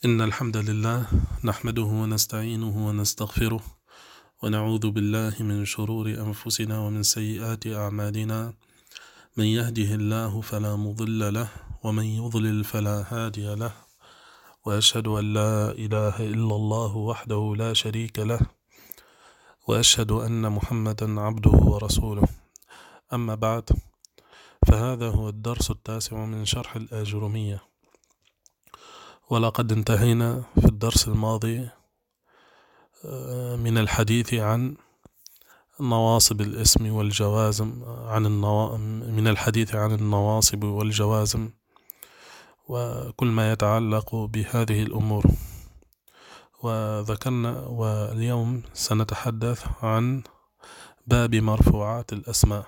إن الحمد لله نحمده ونستعينه ونستغفره ونعوذ بالله من شرور أنفسنا ومن سيئات أعمالنا. من يهده الله فلا مضل له ومن يضلل فلا هادي له، وأشهد أن لا إله إلا الله وحده لا شريك له، وأشهد أن محمدا عبده ورسوله. أما بعد، فهذا هو الدرس 9 من شرح الآجرومية، ولقد انتهينا في الدرس الماضي من الحديث عن نواصب الاسم والجوازم، من الحديث عن النواصب والجوازم وكل ما يتعلق بهذه الأمور. وذكرنا، واليوم سنتحدث عن باب مرفوعات الأسماء.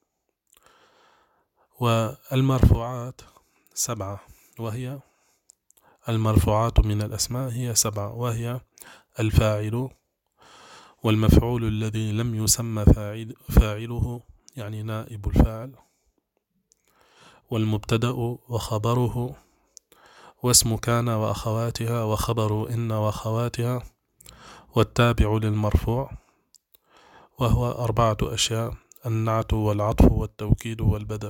والمرفوعات 7، وهي المرفوعات من الأسماء هي 7، وهي الفاعل، والمفعول الذي لم يسمى فاعله يعني نائب الفاعل، والمبتدأ وخبره، واسم كان وأخواتها، وخبر إن وأخواتها، والتابع للمرفوع، وهو 4 أشياء: النعت والعطف والتوكيد والبدل.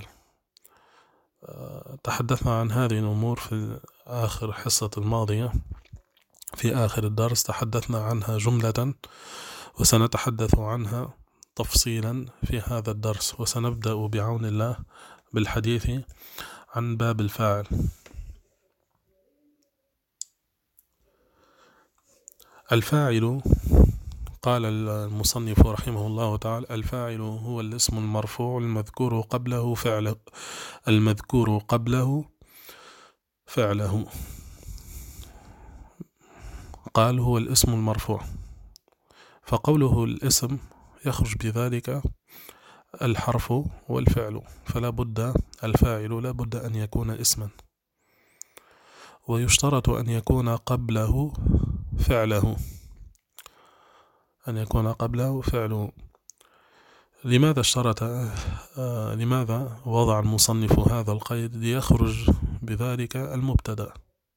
تحدثنا عن هذه الأمور في آخر حصة الماضية. في آخر الدرس تحدثنا عنها جملة، وسنتحدث عنها تفصيلا في هذا الدرس. وسنبدأ بعون الله بالحديث عن باب الفاعل. الفاعل، قال المصنف رحمه الله تعالى: الفاعل هو الاسم المرفوع المذكور قبله فعله. قال هو الاسم المرفوع، فقوله الاسم يخرج بذلك الحرف والفعل، فلا بد الفاعل لا بد أن يكون اسما، ويشترط أن يكون قبله فعله، فعله. لماذا وضع المصنف هذا القيد؟ ليخرج بذلك المبتدأ.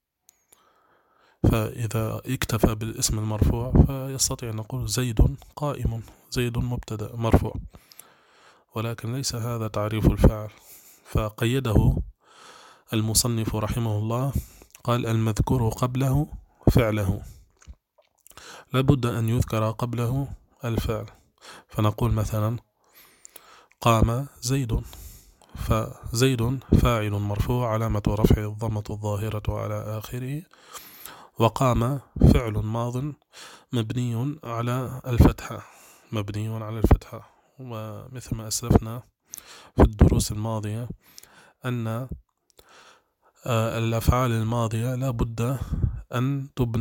فإذا اكتفى بالاسم المرفوع فيستطيع أن نقول زيد قائم، زيد مبتدأ مرفوع، ولكن ليس هذا تعريف الفاعل، فقيده المصنف رحمه الله، قال المذكور قبله فعله، لابد أن يذكر قبله الفعل. فنقول مثلا قام زيد، فزيد فاعل مرفوع علامة رفعه الضمة الظاهرة على آخره، وقام فعل ماض مبني على الفتحة. ومثل ما أسلفنا في الدروس الماضية أن الأفعال الماضية لا بد أن تبنى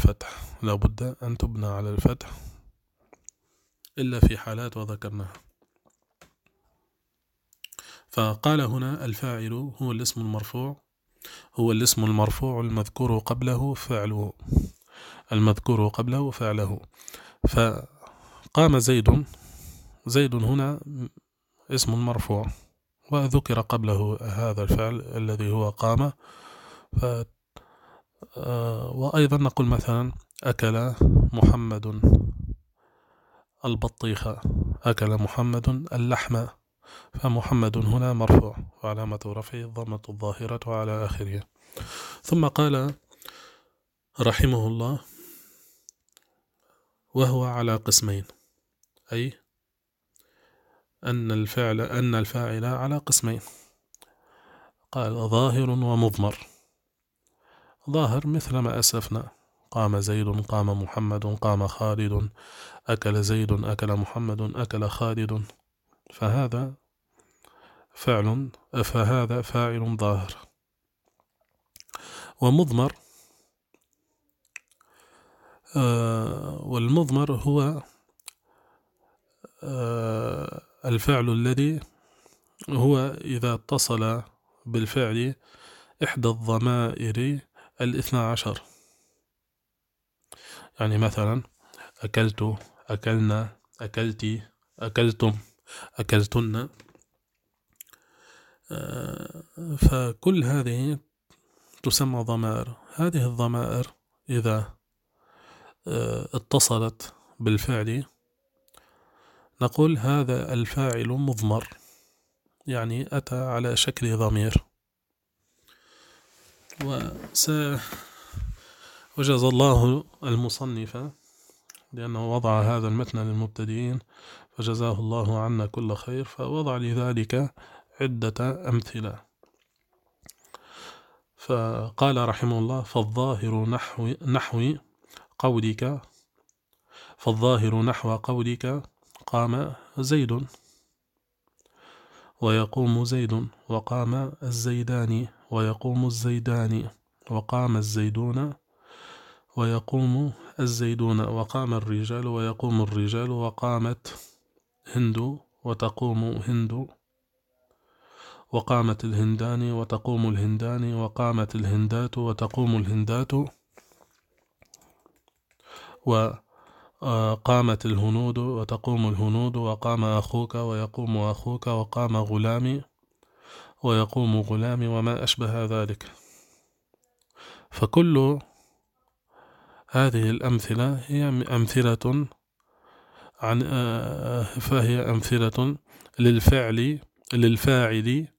على الفتح، إلا في حالات وذكرناها. فقال هنا الفاعل هو الاسم المرفوع المذكور قبله فعله. فقام زيد هنا اسم مرفوع، وذكر قبله هذا الفعل الذي هو قام. وأيضا نقول مثلا أكل محمد البطيخة، أكل محمد اللحم، فمحمد هنا مرفوع وعلامة رفعه الضمة الظاهرة على آخره. ثم قال رحمه الله: وهو على قسمين، أي أن الفاعل على قسمين. قال ظاهر ومضمر. ظاهر مثل ما أسلفنا: قام زيد، قام محمد، قام خالد، أكل زيد، أكل محمد، أكل خالد، فهذا فاعل ظاهر. ومضمر، والمضمر هو الفعل الذي هو إذا اتصل بالفعل إحدى الضمائر 12، يعني مثلا أكلت، أكلنا، أكلتي، أكلتم، أكلتن، فكل هذه تسمى ضمائر. هذه الضمائر إذا اتصلت بالفعل نقول هذا الفاعل مضمر، يعني أتى على شكل ضمير. وجزى الله المصنف لأنه وضع هذا المتن للمبتدئين، فجزاه الله عنا كل خير، فوضع لذلك عدة أمثلة. فقال رحمه الله: فالظاهر نحو قولك قام زيد، ويقوم زيد، وقام الزيدان، ويقوم الزيدان، وقام الزيدون، ويقوم الزيدون، وقام الرجال، ويقوم الرجال، وقامت هند، وتقوم هند، وقامت الهندان، وتقوم الهندان، وقامت الهندات، وتقوم الهندات، وقامت الهنود، وتقوم الهنود، وقام أخوك، ويقوم أخوك، وقام غلامي، ويقوم غلامي، وما أشبه ذلك. فكل هذه الأمثلة هي أمثلة للفاعل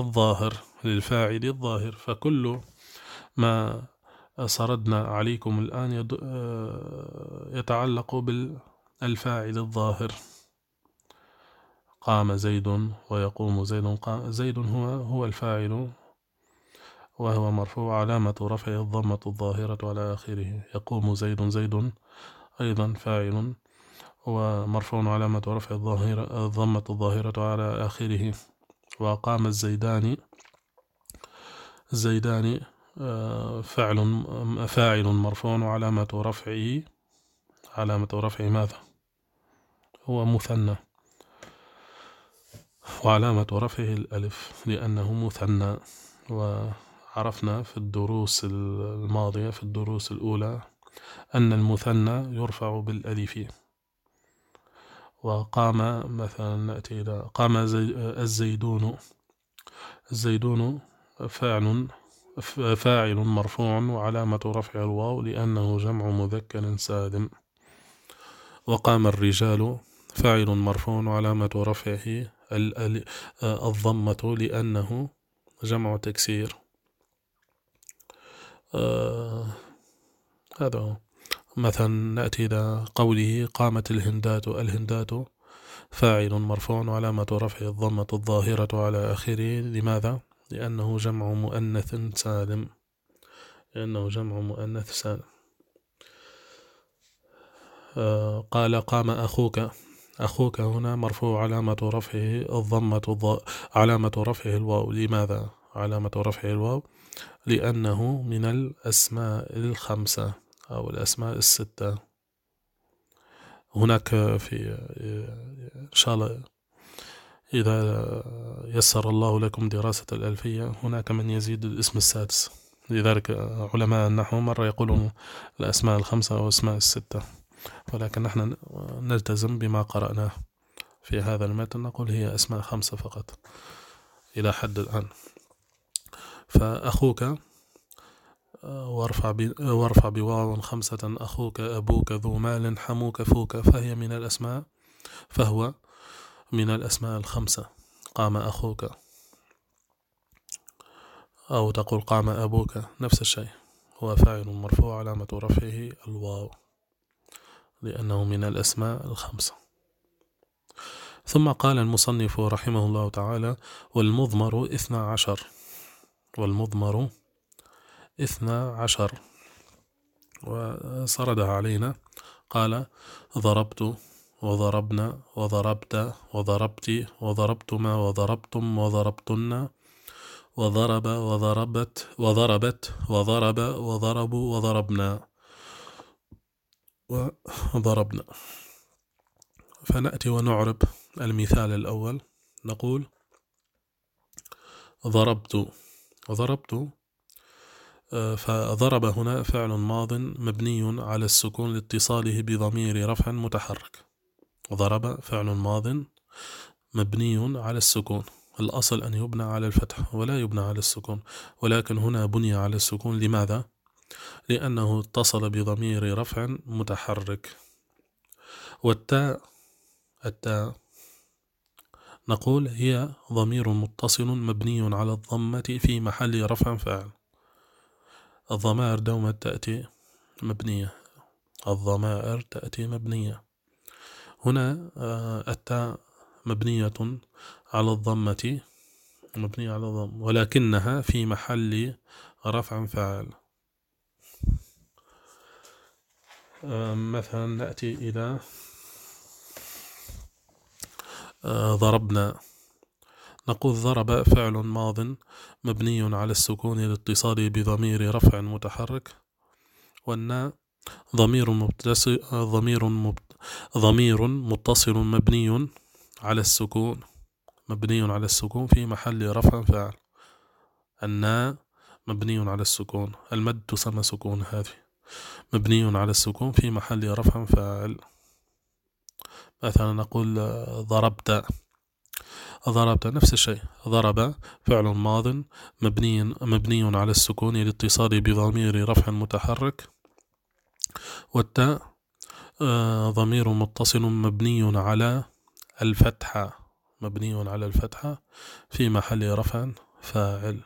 الظاهر. فكل ما سردنا عليكم الآن يتعلق بالفاعل الظاهر. قام زيد، ويقوم زيد. زيد هو الفاعل، وهو مرفوع، علامة رفعه الضمة الظاهرة على آخره. يقوم زيد، زيد أيضا فاعل، ومرفوع، علامة رفع الضمة الظاهرة على آخره. وقام الزيدان فاعل مرفوع، علامة رفعه ماذا؟ هو مثنى، وعلامة رفعه الألف لأنه مثنى. وعرفنا في الدروس الماضية، في الدروس الأولى، أن المثنى يرفع بالألف. وقام مثلا نأتي إلى قام الزيدون فاعل مرفوع، وعلامة رفع الواو لأنه جمع مذكر سالم. وقام الرجال فاعل مرفوع، وعلامة رفعه الضمة لأنه جمع تكسير. هذا هو. مثلا نأتي إلى قوله قامت الهندات فاعل مرفوع، وعلامة رفعه الضمة الظاهرة على آخره. لماذا؟ لأنه جمع مؤنث سالم. قال قام أخوك هنا مرفوع، علامة رفعه الواو. لماذا علامة رفعه الواو؟ لأنه من الأسماء الخمسة أو الأسماء الستة. هناك إن شاء الله إذا يسر الله لكم دراسة الألفية، هناك من يزيد الاسم السادس. لذلك علماء النحو مرة يقولون الأسماء الخمسة أو الأسماء الستة، ولكن نحن نلتزم بما قرأناه في هذا المتن، نقول هي أسماء خمسة فقط إلى حد الآن. فأخوك وارفع بواو خمسة، أخوك، أبوك، ذو مال، حموك، فوك، فهو من الأسماء الخمسة. قام أخوك، أو تقول قام أبوك، نفس الشيء، هو فاعل مرفوع، علامة رفعه الواو لأنه من الأسماء الخمسة. ثم قال المصنف رحمه الله تعالى: والمضمر 12، وسردها علينا. قال: ضربت، وضربنا، وضربت، وضربت، وضربتما، وضربتم، وضربتن، وضرب، وضربت، وضرب، وضربوا، وضربنا. فنأتي ونعرب المثال الأول. نقول: ضربت. فضرب هنا فعل ماض مبني على السكون لاتصاله بضمير رفع متحرك. ضرب فعل ماض مبني على السكون، الأصل أن يبنى على الفتح ولا يبنى على السكون، ولكن هنا بني على السكون. لماذا؟ لأنه اتصل بضمير رفع متحرك. والتاء نقول هي ضمير متصل مبني على الضمة في محل رفع فاعل. الضمائر دوما تأتي مبنية، الضمائر تأتي مبنية. هنا التاء مبنية على الضمة، مبنية على الضم، ولكنها في محل رفع فاعل. مثلا نأتي إلى ضربنا، نقول ضرب فعل ماض مبني على السكون لاتصاله بضمير رفع متحرك، والناء ضمير متصل مبني على السكون، في محل رفع فاعل. الناء مبني على السكون، المد تسمى سكون، هذه مبني على السكون في محل رفع فاعل. مثلا نقول ضربت نفس الشيء، ضرب فعل ماض مبني على السكون لاتصاله بضمير رفع متحرك، والتاء ضمير متصل مبني على الفتحة، في محل رفع فاعل.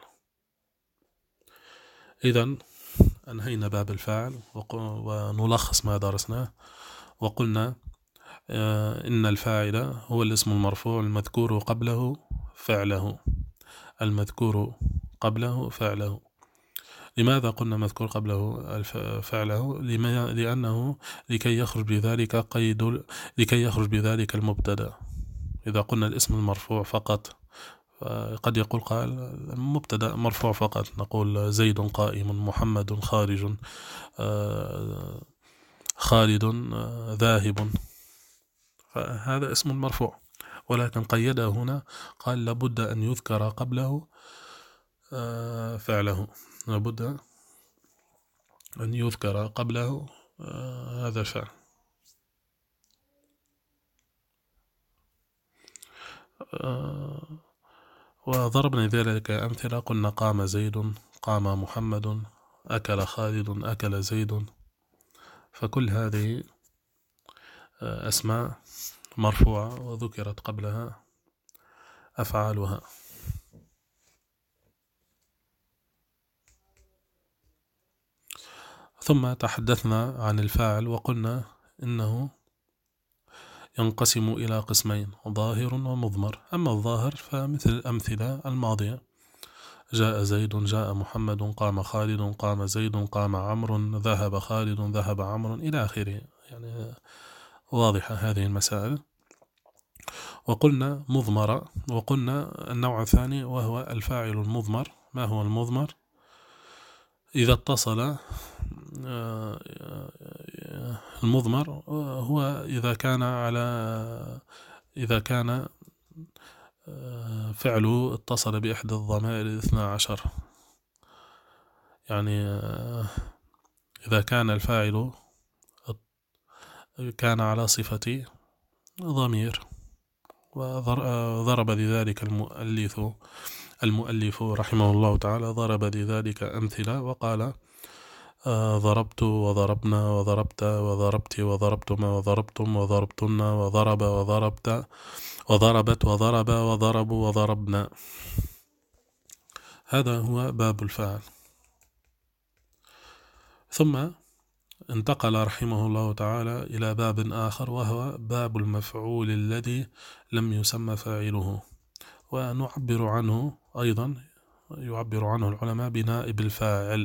إذن أنهينا باب الفاعل ونلخص ما درسناه، وقلنا إن الفاعل هو الاسم المرفوع المذكور قبله فعله. لماذا قلنا مذكور قبله فعله؟ لأنه لكي يخرج بذلك المبتدأ. إذا قلنا الاسم المرفوع فقط، قد يقول قائل مبتدأ مرفوع فقط، نقول زيد قائم، محمد خارج، خالد ذاهب، فهذا اسم مرفوع. ولكن قيده هنا، قال لابد أن يذكر قبله فعله، لابد أن يذكر قبله هذا الفعل. وضربنا ذلك أمثلة، قلنا قام زيد، قام محمد، أكل خالد، أكل زيد. فكل هذه أسماء مرفوعة وذكرت قبلها أفعالها. ثم تحدثنا عن الفاعل، وقلنا إنه ينقسم إلى قسمين، ظاهر ومضمر. أما الظاهر فمثل الأمثلة الماضية: جاء زيد، جاء محمد، قام خالد، قام زيد، قام عمرو، ذهب خالد، ذهب عمرو، إلى آخره. يعني واضحة هذه المسائل. وقلنا مضمرة، وقلنا النوع الثاني وهو الفاعل المضمر. ما هو المضمر؟ إذا اتصل المضمر هو إذا كان فعله اتصل بإحدى الضمائر 12. يعني إذا كان الفاعل كان على صفة ضمير، وضرب لذلك المؤلف رحمه الله تعالى ضرب لذلك أمثلة، وقال: ضربت وضربنا وضربت وضربت وضربتما وضربتم وضربتن وضرب وضربت وضربت وضرب وضربوا وضربنا. هذا هو باب الفاعل. ثم انتقل رحمه الله تعالى إلى باب آخر، وهو باب المفعول الذي لم يسمى فاعله، ونعبر عنه أيضا، يعبر عنه العلماء بنائب الفاعل.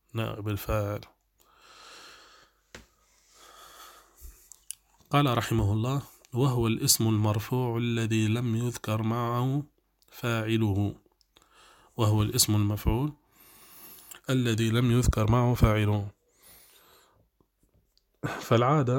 قال رحمه الله: وهو الاسم المرفوع الذي لم يذكر معه فاعله. وهو الاسم المفعول الذي لم يذكر معه فاعله. فالعادة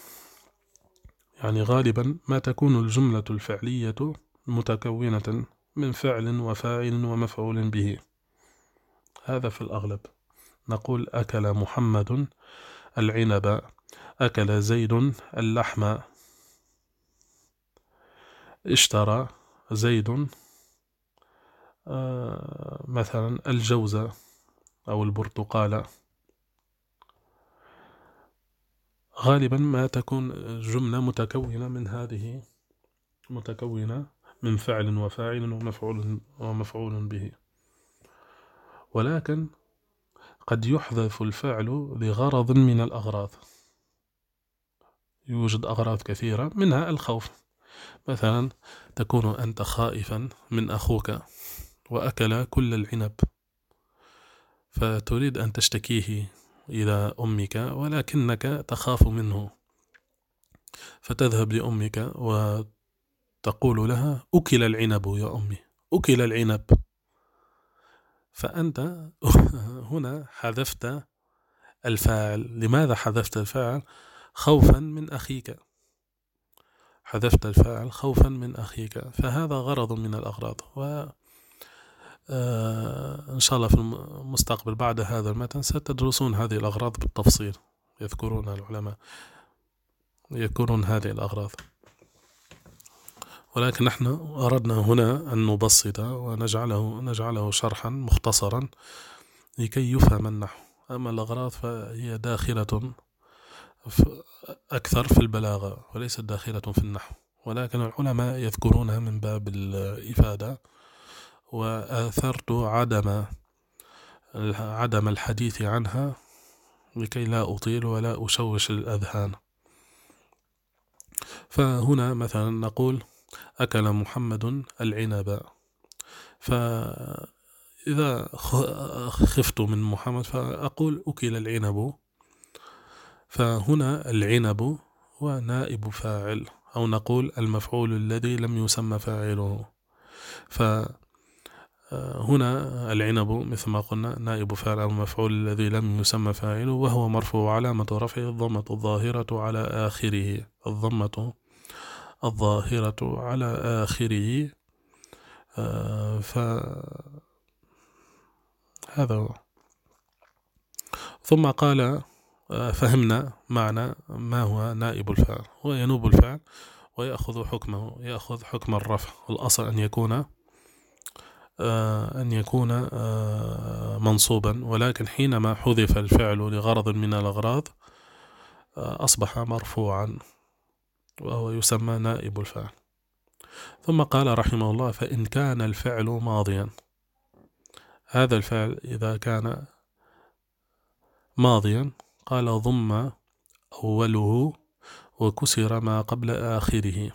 يعني غالبا ما تكون الجملة الفعلية متكونة من فعل وفاعل ومفعول به، هذا في الأغلب. نقول: أكل محمد العنب، أكل زيد اللحم، اشترى زيد مثلا الجوز أو البرتقال. غالبا ما تكون جملة متكونة من فعل وفاعل ومفعول به، ولكن قد يحذف الفعل لغرض من الأغراض. يوجد أغراض كثيرة منها الخوف. مثلا تكون أنت خائفا من أخوك وأكل كل العنب، فتريد أن تشتكيه إلى أمك ولكنك تخاف منه، فتذهب لأمك وتقول لها أكل العنب يا أمي، أكل العنب. فأنت هنا حذفت الفاعل. لماذا حذفت الفاعل؟ خوفا من أخيك. حذفت الفاعل خوفا من أخيك، فهذا غرض من الأغراض. إن شاء الله في المستقبل بعد هذا المتن ستدرسون هذه الأغراض بالتفصيل، يذكرون العلماء يذكرون هذه الأغراض، ولكن نحن أردنا هنا أن نبسط ونجعله شرحا مختصرا لكي يفهم النحو. أما الأغراض فهي داخلة أكثر في البلاغة وليست داخلة في النحو، ولكن العلماء يذكرونها من باب الإفادة، وآثرت عدم الحديث عنها لكي لا أطيل ولا أشوش الأذهان. فهنا مثلا نقول أكل محمد العنب، فإذا خفت من محمد فأقول أكل العنب. فهنا العنب هو نائب فاعل، أو نقول المفعول الذي لم يسمى فاعله. فهنا العنب مثل ما قلنا نائب فاعل أو المفعول الذي لم يسمى فاعله، وهو مرفوع علامة رفعه الضمة الظاهرة على آخره، الضمة الظاهرة على آخره. فهذا هو. ثم قال فهمنا معنى ما هو نائب الفاعل. هو ينوب الفعل ويأخذ حكمه، يأخذ حكم الرفع. الأصل أن يكون منصوبا، ولكن حينما حذف الفعل لغرض من الأغراض أصبح مرفوعا، وهو يسمى نائب الفاعل. ثم قال رحمه الله فإن كان الفعل ماضيا. هذا الفعل إذا كان ماضيا قال ضم أوله وكسر ما قبل آخره.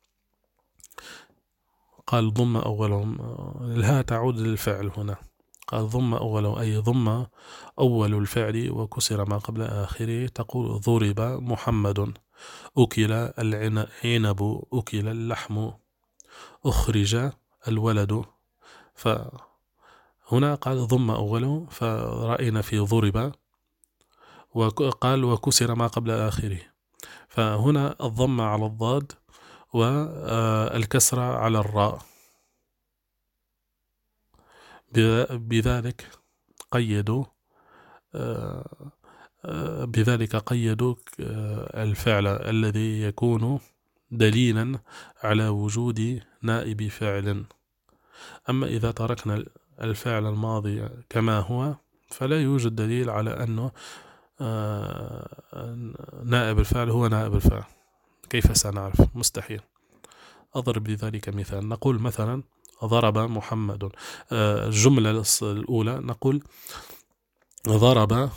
قال ضم أوله، الهاء تعود للفعل هنا. قال ضم أوله أي ضم أول الفعل وكسر ما قبل آخره. تقول ضرب محمد، أكل العنب، أكل اللحم، أخرج الولد. فهنا قال ضم أوله، فرأينا في ضرب، وقال وكسر ما قبل آخره. فهنا الضم على الضاد والكسرة على الراء. بذلك قيدوا الفعل الذي يكون دليلا على وجود نائب فعل. أما إذا تركنا الفعل الماضي كما هو فلا يوجد دليل على أنه نائب الفعل هو نائب الفعل. كيف سنعرف؟ مستحيل. أضرب بذلك مثال. نقول مثلا ضرب محمد. الجملة الأولى نقول ضرب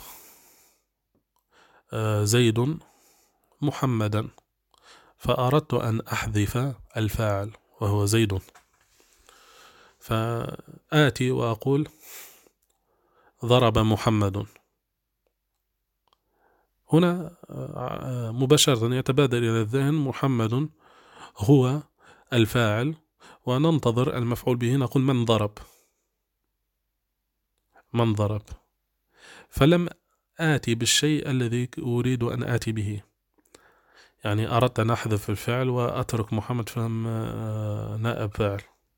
زيد محمدا، فأردت أن أحذف الفاعل وهو زيد، فآتي وأقول ضرب محمد. هنا مباشرة يتبادر إلى الذهن محمد هو الفاعل، وننتظر المفعول به. نقول من ضرب. فلم آتي بالشيء الذي أريد أن آتي به. يعني أردت أن أحذف الفعل وأترك محمد فهم نائب فاعل.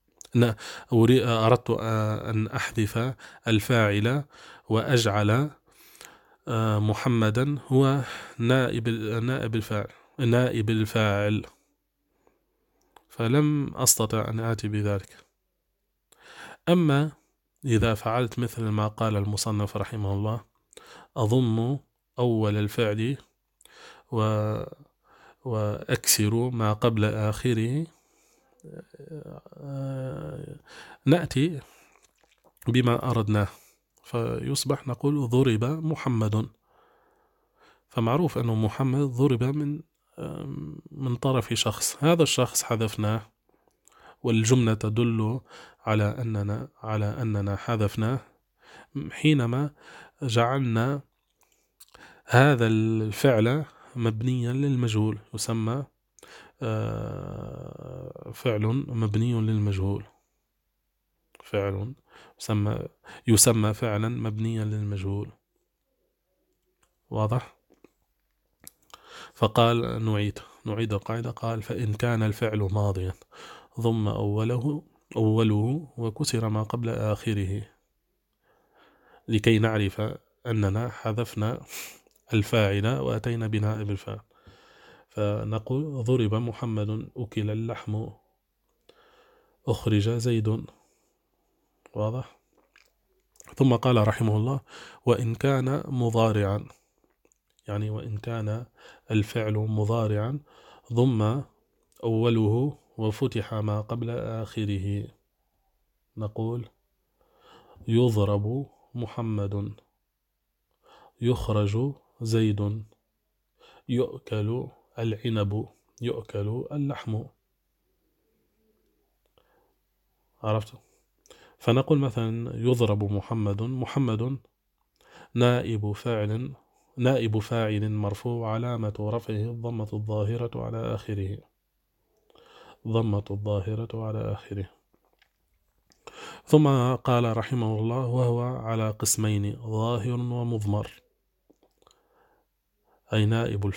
أردت أن أحذف الفاعل وأجعل محمدا هو نائب الفاعل، فلم أستطع أن آتي بذلك. أما إذا فعلت مثل ما قال المصنف رحمه الله، أضم أول الفعل وأكسر ما قبل آخره، نأتي بما أردناه، فيصبح نقول ضرب محمد. فمعروف أنه محمد ضرب من طرف شخص، هذا الشخص حذفناه، والجملة تدل على أننا حذفناه حينما جعلنا هذا الفعل مبنيا للمجهول، يسمى فعل مبني للمجهول، فعل يسمى فعلا مبنيا للمجهول. واضح؟ فقال نعيد القاعدة. قال: فإن كان الفعل ماضيا ضم أوله وكسر ما قبل آخره، لكي نعرف أننا حذفنا الفاعل وأتينا بنائب الفاعل، فنقول: ضرب محمد، أكل اللحم، أخرج زيد. واضح؟ ثم قال رحمه الله: وإن كان مضارعا، يعني وإن كان الفعل مضارعا ضم أوله وفتح ما قبل آخره، نقول: يضرب محمد، يخرج زيد، يؤكل العنب، يؤكل اللحم. عرفت؟ فنقول مثلا: يضرب محمد، محمد نائب فاعل مرفوع، علامة رفعه الضمة الظاهرة على آخره، ضمة الظاهرة على آخره. ثم قال رحمه الله: وهو على قسمين، ظاهر ومضمر، أي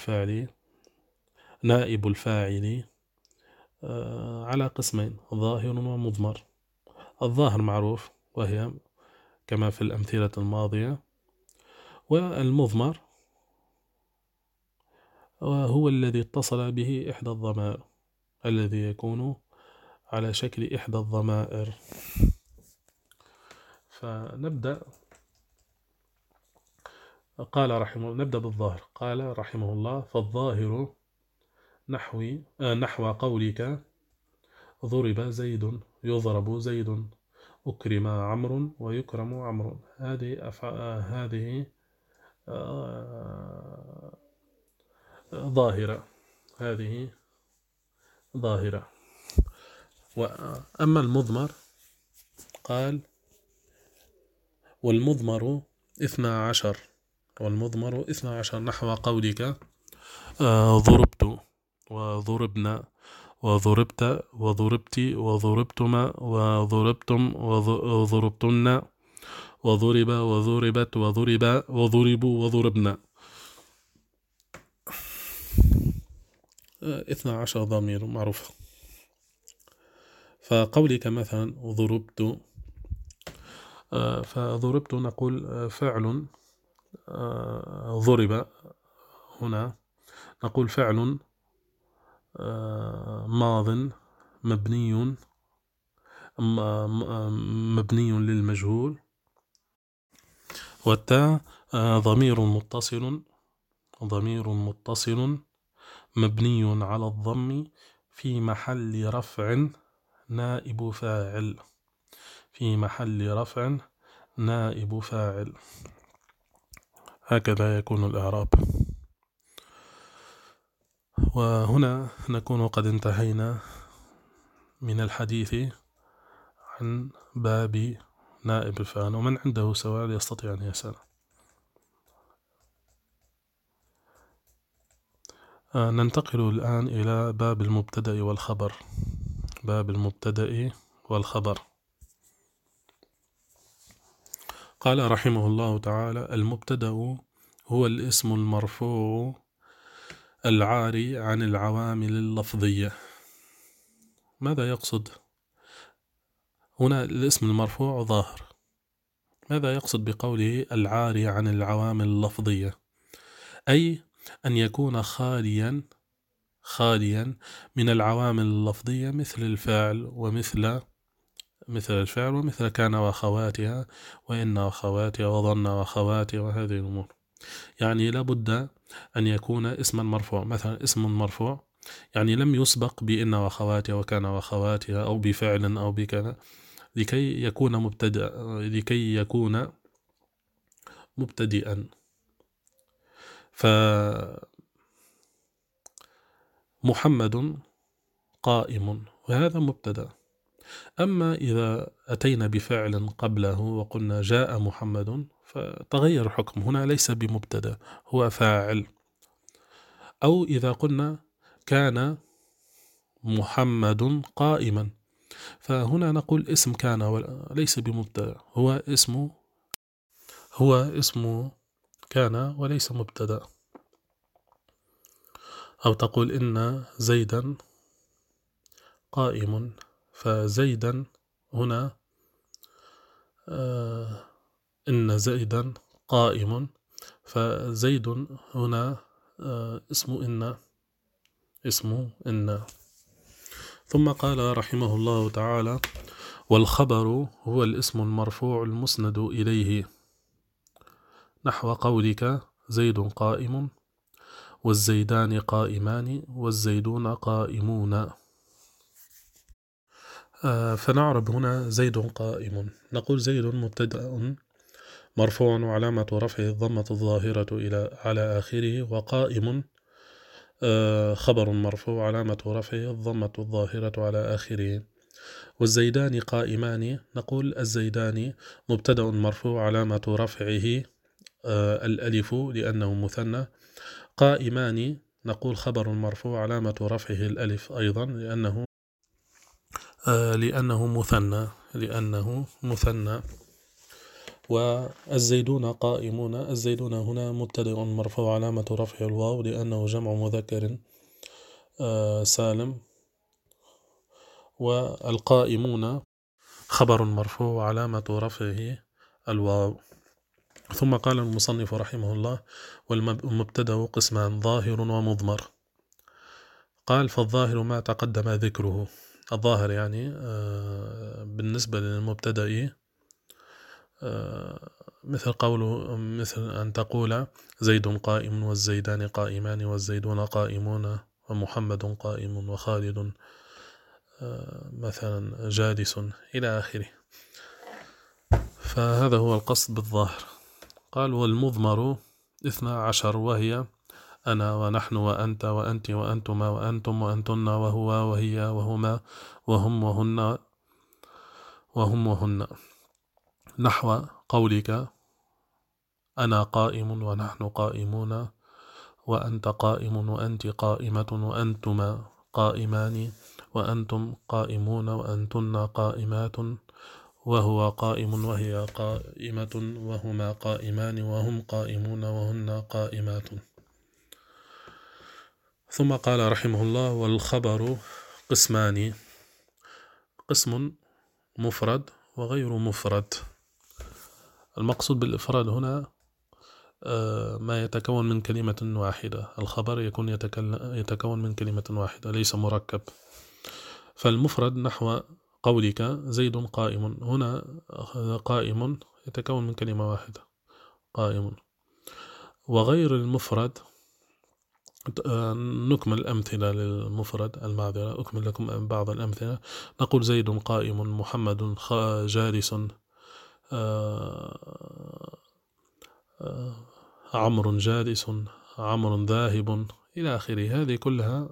نائب الفاعل على قسمين، ظاهر ومضمر. الظاهر معروف، وهي كما في الأمثلة الماضية، والمضمر هو الذي اتصل به إحدى الضمائر، الذي يكون على شكل إحدى الضمائر. فنبدأ. نبدأ بالظاهر. قال رحمه الله: فالظاهر نحو قولك: ضرب زيد، يضرب زيد، أكرم عمرو ويكرم عمرو. هذه ظاهرة. وأما المضمر، قال: والمضمر 12 نحو قولك: ضربت وضربنا وضربت وضربت وضربتما وضربتم وضربتن وضرب وضربت وضرب وضربوا وضربنا. 12 ضمير معروف. فقولك مثلا: ضربت، فضربت نقول فعل، ضرب هنا نقول فعل ماض مبني للمجهول، والتاء ضمير متصل مبني على الضم في محل رفع نائب فاعل، هكذا يكون الإعراب. وهنا نكون قد انتهينا من الحديث عن باب نائب الفاعل، ومن عنده سؤال يستطيع أن يسأل. ننتقل الآن إلى باب المبتدأ والخبر. قال رحمه الله تعالى: المبتدأ هو الاسم المرفوع العاري عن العوامل اللفظية. ماذا يقصد هنا؟ الاسم المرفوع ظاهر. ماذا يقصد بقوله العاري عن العوامل اللفظية؟ أي أن يكون خاليا من العوامل اللفظية، مثل الفعل ومثل كان وأخواتها، وإن وأخواتها، وظن وأخواتها، وهذه الأمور. يعني لابد أن يكون اسما مرفوع، مثلا اسم مرفوع يعني لم يسبق بإن وأخواتها وكان وأخواتها أو بفعل أو بكذا لكي يكون مبتدئا. فمحمد قائم وهذا مبتدأ. أما إذا أتينا بفعل قبله وقلنا جاء محمد فتغير الحكم، هنا ليس بمبتدأ، هو فاعل. أو إذا قلنا كان محمد قائما فهنا نقول اسم كان وليس بمبتدأ، هو اسم كان وليس مبتدأ. أو تقول إن زيدا قائم، فزيدا هنا إن زيدا قائم، فزيد هنا اسم إن. ثم قال رحمه الله تعالى: والخبر هو الاسم المرفوع المسند إليه، نحو قولك زيد قائم، والزيدان قائمان، والزيدون قائمون. فنعرب هنا زيد قائم، نقول زيد مبتدأ مرفوع وعلامة رفعه الضمة الظاهرة على آخره، وقائم خبر مرفوع علامة رفعه الضمة الظاهرة على آخره. والزيدان قائمان، نقول الزيدان مبتدأ مرفوع علامة رفعه الألف لأنه مثنى. قائمان نقول خبر مرفوع علامة رفعه الألف أيضا لأنه مثنى. والزيدون قائمون، الزيدون هنا مبتدأ مرفوع علامة رفعه الواو لأنه جمع مذكر سالم. والقائمون خبر مرفوع علامة رفعه الواو. ثم قال المصنف رحمه الله: والمبتدأ قسمان، ظاهر ومضمر. قال: فالظاهر ما تقدم ذكره. الظاهر يعني بالنسبة للمبتدأ مثل أن تقول زيد قائم، والزيدان قائمان، والزيدون قائمون، ومحمد قائم، وخالد مثلا جالس إلى آخره. فهذا هو القصد بالظاهر. قال: والمضمر 12، وهي أنا ونحن وأنت وأنت وأنتما وأنتم وأنتن وهو وهي وهما وهم وهن، نحو قولك أنا قائم ونحن قائمون، وأنت قائم وأنت قائمة وأنتما قائمان، وأنتم قائمون وأنتن قائمات، وهو قائم وهي قائمة وهما قائمان وهم قائمون وهن قائمات. ثم قال رحمه الله: والخبر قسمان، قسم مفرد وغير مفرد. المقصود بالإفراد هنا ما يتكون من كلمة واحدة. الخبر يتكون من كلمة واحدة ليس مركب. فالمفرد نحو قولك زيد قائم، هنا قائم يتكون من كلمة واحدة قائم. وغير المفرد نكمل أمثلة للمفرد، المعذرة أكمل لكم بعض الأمثلة. نقول زيد قائم، محمد جالس، عمرو جالس، عمرو ذاهب إلى آخره. هذه كلها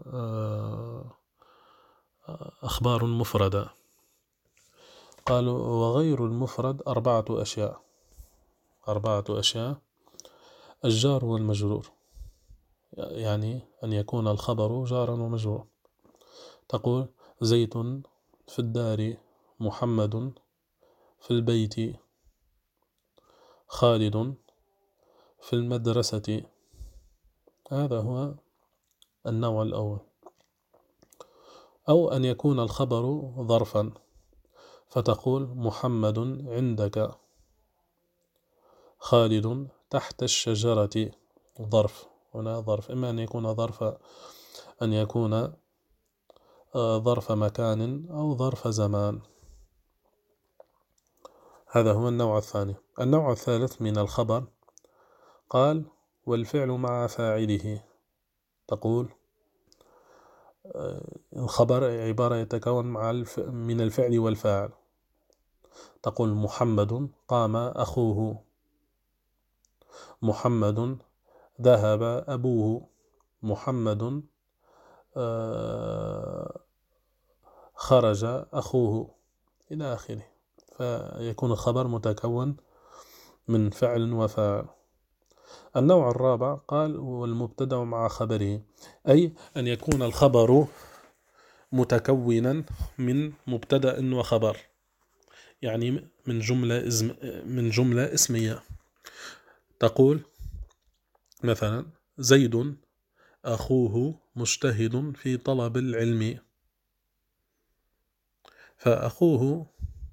أخبار مفردة. قالوا: وغير المفرد 4 أشياء. 4 أشياء: الجار والمجرور، يعني أن يكون الخبر جارا ومجرورا. تقول زيد في الدار، محمد في البيت، خالد في المدرسة. هذا هو النوع الأول. أو أن يكون الخبر ظرفا، فتقول محمد عندك، خالد تحت الشجرة. ظرف، هنا ظرف، إما أن يكون ظرف مكان أو ظرف زمان. هذا هو النوع الثاني. النوع الثالث من الخبر قال: والفعل مع فاعله. تقول الخبر عبارة يتكون من الفعل والفاعل. تقول محمد قام أخوه، محمد ذهب أبوه، محمد خرج أخوه، إلى آخره. فيكون الخبر متكون من فعل وفاعل. النوع الرابع قال والمبتدأ مع خبره، أي أن يكون الخبر متكونا من مبتدأ وخبر، يعني من جملة اسمية. تقول مثلا زيد أخوه مجتهد في طلب العلم، فأخوه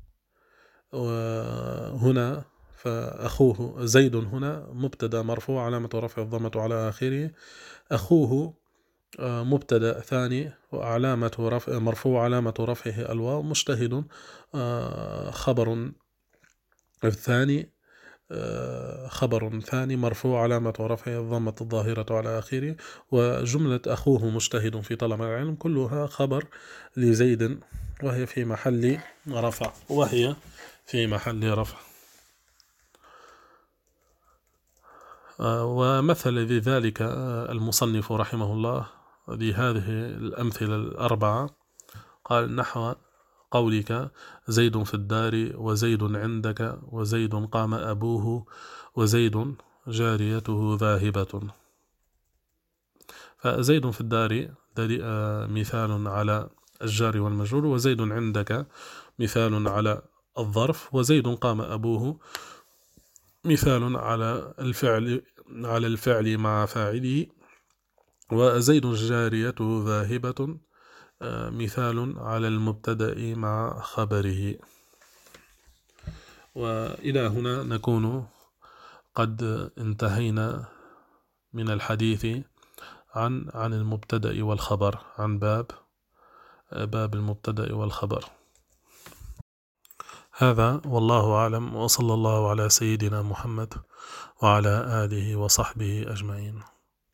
هنا، فأخوه زيد هنا مبتدأ مرفوع علامة رفع الضمة على آخره، أخوه مبتدأ ثاني وعلامة مرفوع علامة رفعه الواو، مجتهد خبر ثاني مرفوع علامة رفعه الضمة الظاهرة على آخره. وجملة أخوه مجتهد في طلب العلم كلها خبر لزيد، وهي في محل رفع. ومثل لذلك المصنف رحمه الله لهذه الأمثلة الأربعة، قال نحو قولك زيد في الدار، وزيد عندك، وزيد قام أبوه، وزيد جاريته ذاهبة. فزيد في الدار مثال على الجار والمجرور، وزيد عندك مثال على الظرف، وزيد قام أبوه مثال على الفعل مع فاعله، وزيد جاريته ذاهبة مثال على المبتدأ مع خبره. وإلى هنا نكون قد انتهينا من الحديث عن المبتدأ والخبر، عن باب المبتدأ والخبر. هذا والله أعلم، وصلى الله على سيدنا محمد وعلى آله وصحبه أجمعين.